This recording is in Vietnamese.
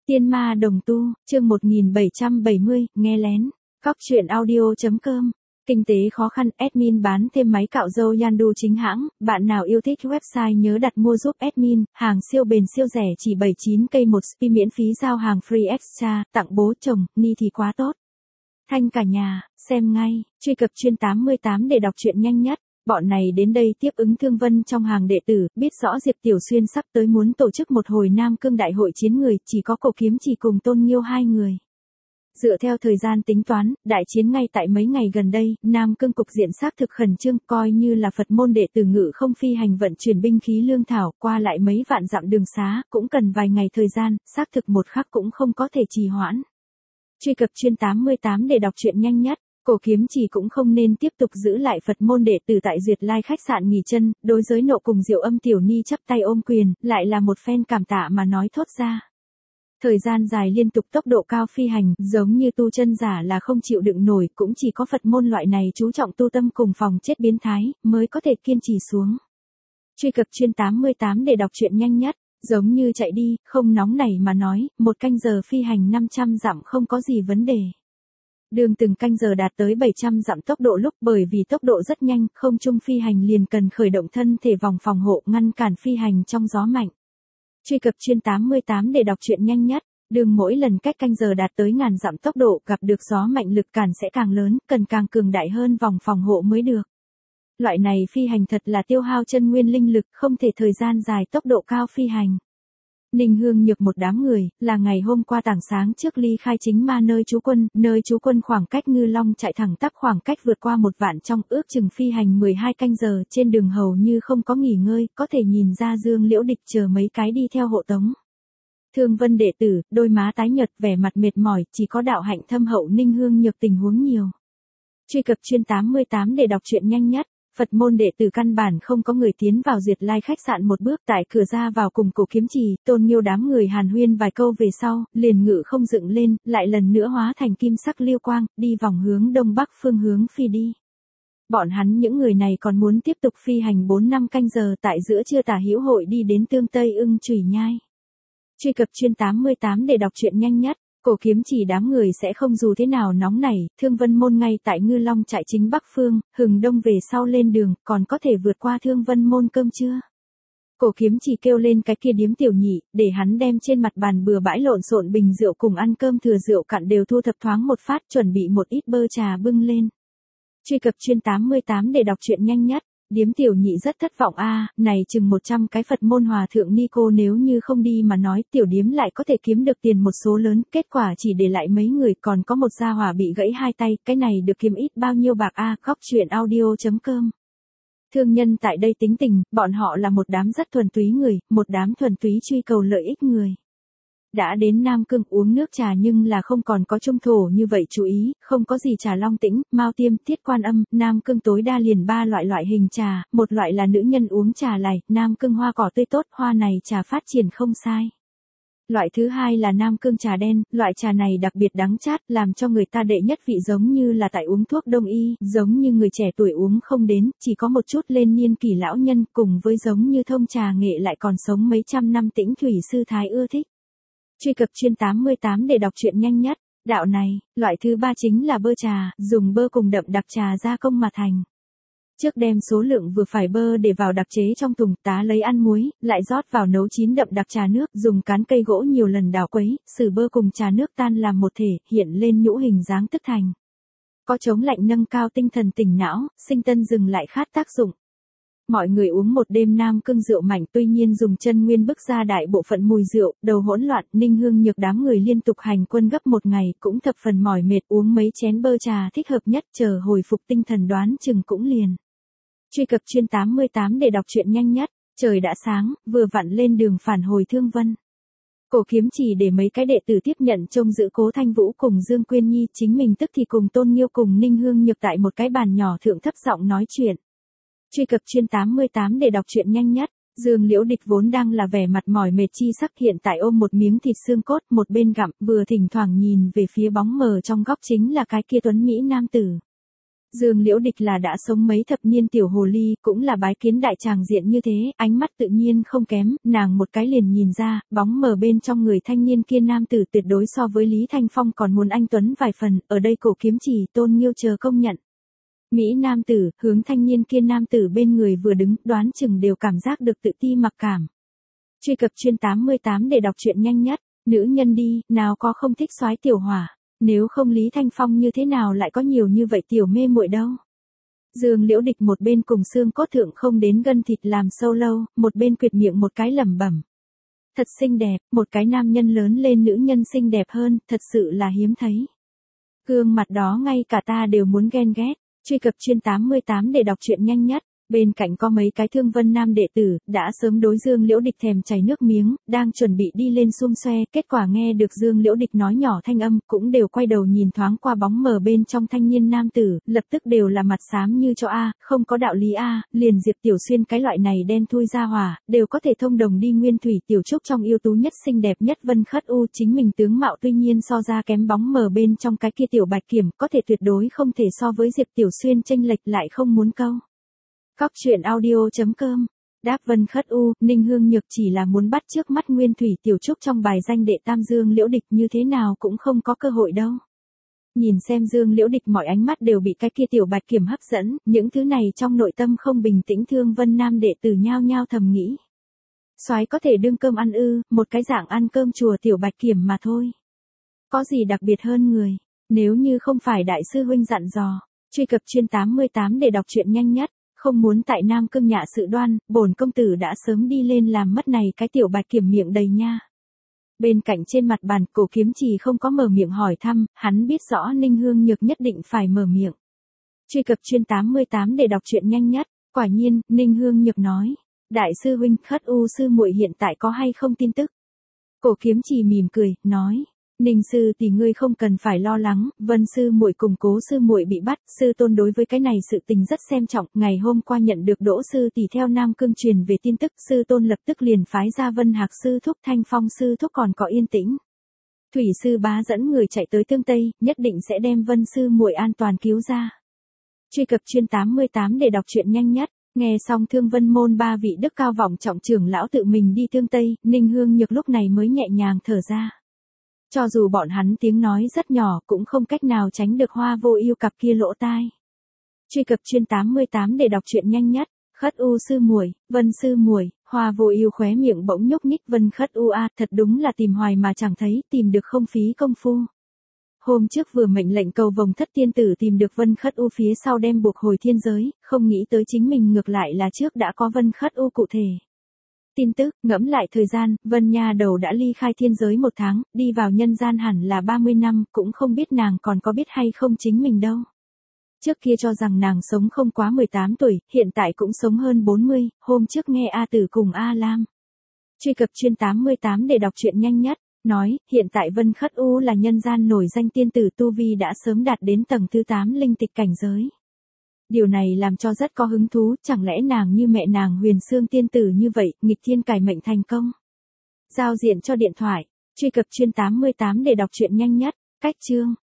Tiên ma đồng tu, chương 1770, nghe lén. Góc truyện audio.com. Kinh tế khó khăn, admin bán thêm máy cạo râu Yandu chính hãng, bạn nào yêu thích website nhớ đặt mua giúp admin, hàng siêu bền siêu rẻ chỉ 79k một spi miễn phí giao hàng free extra, tặng bố chồng, ni thì quá tốt. Thanh cả nhà, xem ngay, truy cập chuyên 88 để đọc truyện nhanh nhất. Bọn này đến đây tiếp ứng Thương Vân trong hàng đệ tử, biết rõ Diệp Tiểu Xuyên sắp tới muốn tổ chức một hồi Nam Cương đại hội chiến người, chỉ có Cổ Kiếm Chỉ cùng Tôn Nghiêu hai người. Dựa theo thời gian tính toán, đại chiến ngay tại mấy ngày gần đây, Nam Cương cục diện xác thực khẩn trương, coi như là Phật môn đệ tử ngự không phi hành vận chuyển binh khí lương thảo, qua lại mấy vạn dặm đường xá, cũng cần vài ngày thời gian, xác thực một khắc cũng không có thể trì hoãn. Truy cập chuyên 88 để đọc truyện nhanh nhất. Cổ Kiếm Chỉ cũng không nên tiếp tục giữ lại Phật môn đệ tử tại Duyệt Lai khách sạn nghỉ chân, đối giới nộ cùng Diệu Âm Tiểu Ni chắp tay ôm quyền, lại là một phen cảm tạ mà nói thốt ra. Thời gian dài liên tục tốc độ cao phi hành, giống như tu chân giả là không chịu đựng nổi, cũng chỉ có Phật môn loại này chú trọng tu tâm cùng phòng chết biến thái, mới có thể kiên trì xuống. Truy cập chuyên 88 để đọc truyện nhanh nhất. Giống như chạy đi, không nóng nảy mà nói, một canh giờ phi hành 500 dặm không có gì vấn đề. Đường từng canh giờ đạt tới 700 dặm tốc độ lúc, bởi vì tốc độ rất nhanh, không trung phi hành liền cần khởi động thân thể vòng phòng hộ ngăn cản phi hành trong gió mạnh. Truy cập chuyên 88 để đọc truyện nhanh nhất. Đường mỗi lần cách canh giờ đạt tới ngàn dặm tốc độ gặp được gió mạnh lực cản sẽ càng lớn, cần càng cường đại hơn vòng phòng hộ mới được. Loại này phi hành thật là tiêu hao chân nguyên linh lực, không thể thời gian dài tốc độ cao phi hành. Ninh Hương Nhược một đám người, là ngày hôm qua tảng sáng trước ly khai chính ma nơi trú quân khoảng cách Ngư Long chạy thẳng tắp khoảng cách vượt qua 1 vạn trong, ước chừng phi hành 12 canh giờ, trên đường hầu như không có nghỉ ngơi, có thể nhìn ra Dương Liễu Địch chờ mấy cái đi theo hộ tống. Thương Vân đệ tử, đôi má tái nhợt, vẻ mặt mệt mỏi, chỉ có đạo hạnh thâm hậu Ninh Hương Nhược tình huống nhiều. Truy cập chuyên 88 để đọc truyện nhanh nhất. Phật môn đệ tử căn bản không có người tiến vào Duyệt Lai khách sạn một bước, tại cửa ra vào cùng Cổ Kiếm Chỉ, Tôn Nghiêu đám người hàn huyên vài câu về sau, liền ngự không dựng lên, lại lần nữa hóa thành kim sắc liêu quang, đi vòng hướng đông bắc phương hướng phi đi. Bọn hắn những người này còn muốn tiếp tục phi hành 4-5 canh giờ, tại giữa trưa tả hữu hội đi đến Tương Tây Ưng Chùy Nhai. Truy cập chuyên 88 để đọc truyện nhanh nhất. Cổ Kiếm Chỉ đám người sẽ không dù thế nào nóng nảy, Thương Vân môn ngay tại Ngư Long trại chính bắc phương, hừng đông về sau lên đường, còn có thể vượt qua Thương Vân môn cơm trưa. Cổ Kiếm Chỉ kêu lên cái kia điếm tiểu nhị, để hắn đem trên mặt bàn bừa bãi lộn xộn bình rượu cùng ăn cơm thừa rượu cạn đều thu thập thoáng một phát, chuẩn bị một ít bơ trà bưng lên. Truy cập chuyên 88 để đọc truyện nhanh nhất. Điếm tiểu nhị rất thất vọng này chừng 100 cái Phật môn hòa thượng ni cô nếu như không đi mà nói tiểu điếm lại có thể kiếm được tiền một số lớn, kết quả chỉ để lại mấy người, còn có một gia hỏa bị gãy hai tay, cái này được kiếm ít bao nhiêu bạc Góc truyện audio.com. Thương nhân tại đây tính tình, bọn họ là một đám rất thuần túy người, một đám thuần túy truy cầu lợi ích người. Đã đến Nam Cương uống nước trà nhưng là không còn có trung thổ như vậy chú ý, không có gì trà Long Tĩnh, Mao Tiêm, Thiết Quan Âm, Nam Cương tối đa liền 3 loại hình trà, một loại là nữ nhân uống trà lài, Nam Cương hoa cỏ tươi tốt, hoa này trà phát triển không sai. Loại thứ hai là Nam Cương trà đen, loại trà này đặc biệt đắng chát, làm cho người ta đệ nhất vị giống như là tại uống thuốc đông y, giống như người trẻ tuổi uống không đến, chỉ có một chút lên niên kỷ lão nhân, cùng với giống như thông trà nghệ lại còn sống mấy trăm năm Tĩnh Thủy sư thái ưa thích. Truy cập chuyên 88 để đọc truyện nhanh nhất. Đạo này, loại thứ ba chính là bơ trà, dùng bơ cùng đậm đặc trà gia công mà thành. Trước đem số lượng vừa phải bơ để vào đặc chế trong thùng, tá lấy ăn muối, lại rót vào nấu chín đậm đặc trà nước, dùng cán cây gỗ nhiều lần đảo quấy, xử bơ cùng trà nước tan làm một thể, hiện lên nhũ hình dáng tức thành. Có chống lạnh nâng cao tinh thần tỉnh não, sinh tân dừng lại khát tác dụng. Mọi người uống một đêm Nam Cương rượu mạnh, tuy nhiên dùng chân nguyên bức ra đại bộ phận mùi rượu, đầu hỗn loạn, Ninh Hương Nhược đám người liên tục hành quân gấp một ngày, cũng thập phần mỏi mệt, uống mấy chén bơ trà thích hợp nhất, chờ hồi phục tinh thần đoán chừng cũng liền. Truy cập chuyên 88 để đọc truyện nhanh nhất. Trời đã sáng, vừa vặn lên đường phản hồi Thương Vân. Cổ Kiếm Chỉ để mấy cái đệ tử tiếp nhận trông giữ Cố Thanh Vũ cùng Dương Quyên Nhi, chính mình tức thì cùng Tôn Nghiêu cùng Ninh Hương Nhược tại một cái bàn nhỏ thượng thấp giọng nói chuyện. Truy cập chuyên 88 để đọc truyện nhanh nhất. Dương Liễu Địch vốn đang là vẻ mặt mỏi mệt chi sắc, hiện tại ôm một miếng thịt xương cốt, một bên gặm, vừa thỉnh thoảng nhìn về phía bóng mờ trong góc chính là cái kia tuấn mỹ nam tử. Dương Liễu Địch là đã sống mấy thập niên tiểu hồ ly, cũng là bái kiến đại tràng diện như thế, ánh mắt tự nhiên không kém, nàng một cái liền nhìn ra, bóng mờ bên trong người thanh niên kia nam tử tuyệt đối so với Lý Thanh Phong còn muốn anh tuấn vài phần, ở đây Cổ Kiếm Chỉ, Tôn Nghiêu chờ công nhận. Mỹ nam tử, hướng thanh niên kia nam tử bên người vừa đứng, đoán chừng đều cảm giác được tự ti mặc cảm. Truy cập chuyên 88 để đọc truyện nhanh nhất, nữ nhân đi, nào có không thích soái tiểu hỏa. Nếu không Lý Thanh Phong như thế nào lại có nhiều như vậy tiểu mê muội đâu. Dương Liễu Địch một bên cùng xương cốt thượng không đến gân thịt làm sâu lâu, một bên quyệt miệng một cái lẩm bẩm. Thật xinh đẹp, một cái nam nhân lớn lên nữ nhân xinh đẹp hơn, thật sự là hiếm thấy. Gương mặt đó ngay cả ta đều muốn ghen ghét. Truy cập chuyên 88 để đọc truyện nhanh nhất. Bên cạnh có mấy cái Thương Vân Nam đệ tử, đã sớm đối Dương Liễu Địch thèm chảy nước miếng, đang chuẩn bị đi lên xum xoe, kết quả nghe được Dương Liễu Địch nói nhỏ thanh âm, cũng đều quay đầu nhìn thoáng qua bóng mờ bên trong thanh niên nam tử, lập tức đều là mặt xám như cho a, không có đạo lý a, liền Diệp Tiểu Xuyên cái loại này đen thui ra hỏa, đều có thể thông đồng đi Nguyên Thủy Tiểu Trúc trong yêu tú nhất xinh đẹp nhất Vân Khất U, chính mình tướng mạo tuy nhiên so ra kém bóng mờ bên trong cái kia tiểu Bạch Kiểm, có thể tuyệt đối không thể so với Diệp Tiểu Xuyên chênh lệch lại không muốn câu. Cóc truyện audio.com. Đáp Vân Khất U, Ninh Hương Nhược chỉ là muốn bắt trước mắt Nguyên Thủy Tiểu Trúc trong bài danh đệ tam Dương Liễu Địch như thế nào cũng không có cơ hội đâu. Nhìn xem Dương Liễu Địch mọi ánh mắt đều bị cái kia tiểu Bạch Kiểm hấp dẫn, những thứ này trong nội tâm không bình tĩnh Thương Vân Nam đệ tử nhao nhao thầm nghĩ. Soái có thể đương cơm ăn ư, một cái dạng ăn cơm chùa tiểu Bạch Kiểm mà thôi. Có gì đặc biệt hơn người, nếu như không phải đại sư huynh dặn dò. Truy cập chuyên 88 để đọc truyện nhanh nhất. Không muốn tại Nam Cương nhạ sự đoan, bổn công tử đã sớm đi lên làm mất này cái tiểu Bạch Kiểm miệng đầy nha. Bên cạnh trên mặt bàn, Cổ Kiếm Chỉ không có mở miệng hỏi thăm, hắn biết rõ Ninh Hương Nhược nhất định phải mở miệng. Truy cập chuyên 88 để đọc truyện nhanh nhất, quả nhiên, Ninh Hương Nhược nói. Đại sư huynh, Khất U sư muội hiện tại có hay không tin tức? Cổ Kiếm Chỉ mỉm cười, nói. Ninh sư tỷ ngươi không cần phải lo lắng, Vân sư muội cùng Cố sư muội bị bắt, sư tôn đối với cái này sự tình rất xem trọng, ngày hôm qua nhận được Đỗ sư tỷ theo Nam Cương truyền về tin tức, sư tôn lập tức liền phái ra Vân Hạc sư thúc, Thanh Phong sư thúc còn có Yên Tĩnh. Thủy sư bá dẫn người chạy tới Tương Tây, nhất định sẽ đem Vân sư muội an toàn cứu ra. Truy cập chuyên 88 để đọc truyện nhanh nhất. Nghe xong Thương Vân môn ba vị đức cao vọng trọng trưởng lão tự mình đi Tương Tây, Ninh Hương Nhược lúc này mới nhẹ nhàng thở ra. Cho dù bọn hắn tiếng nói rất nhỏ cũng không cách nào tránh được Hoa Vô Ưu cặp kia lỗ tai. Truy cập chuyên 88 để đọc truyện nhanh nhất. Khất U sư muội, Vân sư muội, Hoa Vô Ưu khóe miệng bỗng nhúc nhích, Vân Khất U a, thật đúng là tìm hoài mà chẳng thấy, tìm được không phí công phu. Hôm trước vừa mệnh lệnh cầu vồng thất tiên tử tìm được Vân Khất U phía sau đem buộc hồi thiên giới, không nghĩ tới chính mình ngược lại là trước đã có Vân Khất U cụ thể. Tin tức, ngẫm lại thời gian, Vân Nha Đầu đã ly khai thiên giới 1 tháng, đi vào nhân gian hẳn là 30 năm, cũng không biết nàng còn có biết hay không chính mình đâu. Trước kia cho rằng nàng sống không quá 18 tuổi, hiện tại cũng sống hơn 40, hôm trước nghe A Tử cùng A Lam. Truy cập chuyên 88 để đọc truyện nhanh nhất, nói, hiện tại Vân Khất U là nhân gian nổi danh tiên tử tu vi đã sớm đạt đến tầng thứ 8 linh tịch cảnh giới. Điều này làm cho rất có hứng thú, chẳng lẽ nàng như mẹ nàng Huyền Xương tiên tử như vậy, nghịch thiên cải mệnh thành công. Giao diện cho điện thoại, truy cập chuyên 88 để đọc truyện nhanh nhất, cách chương.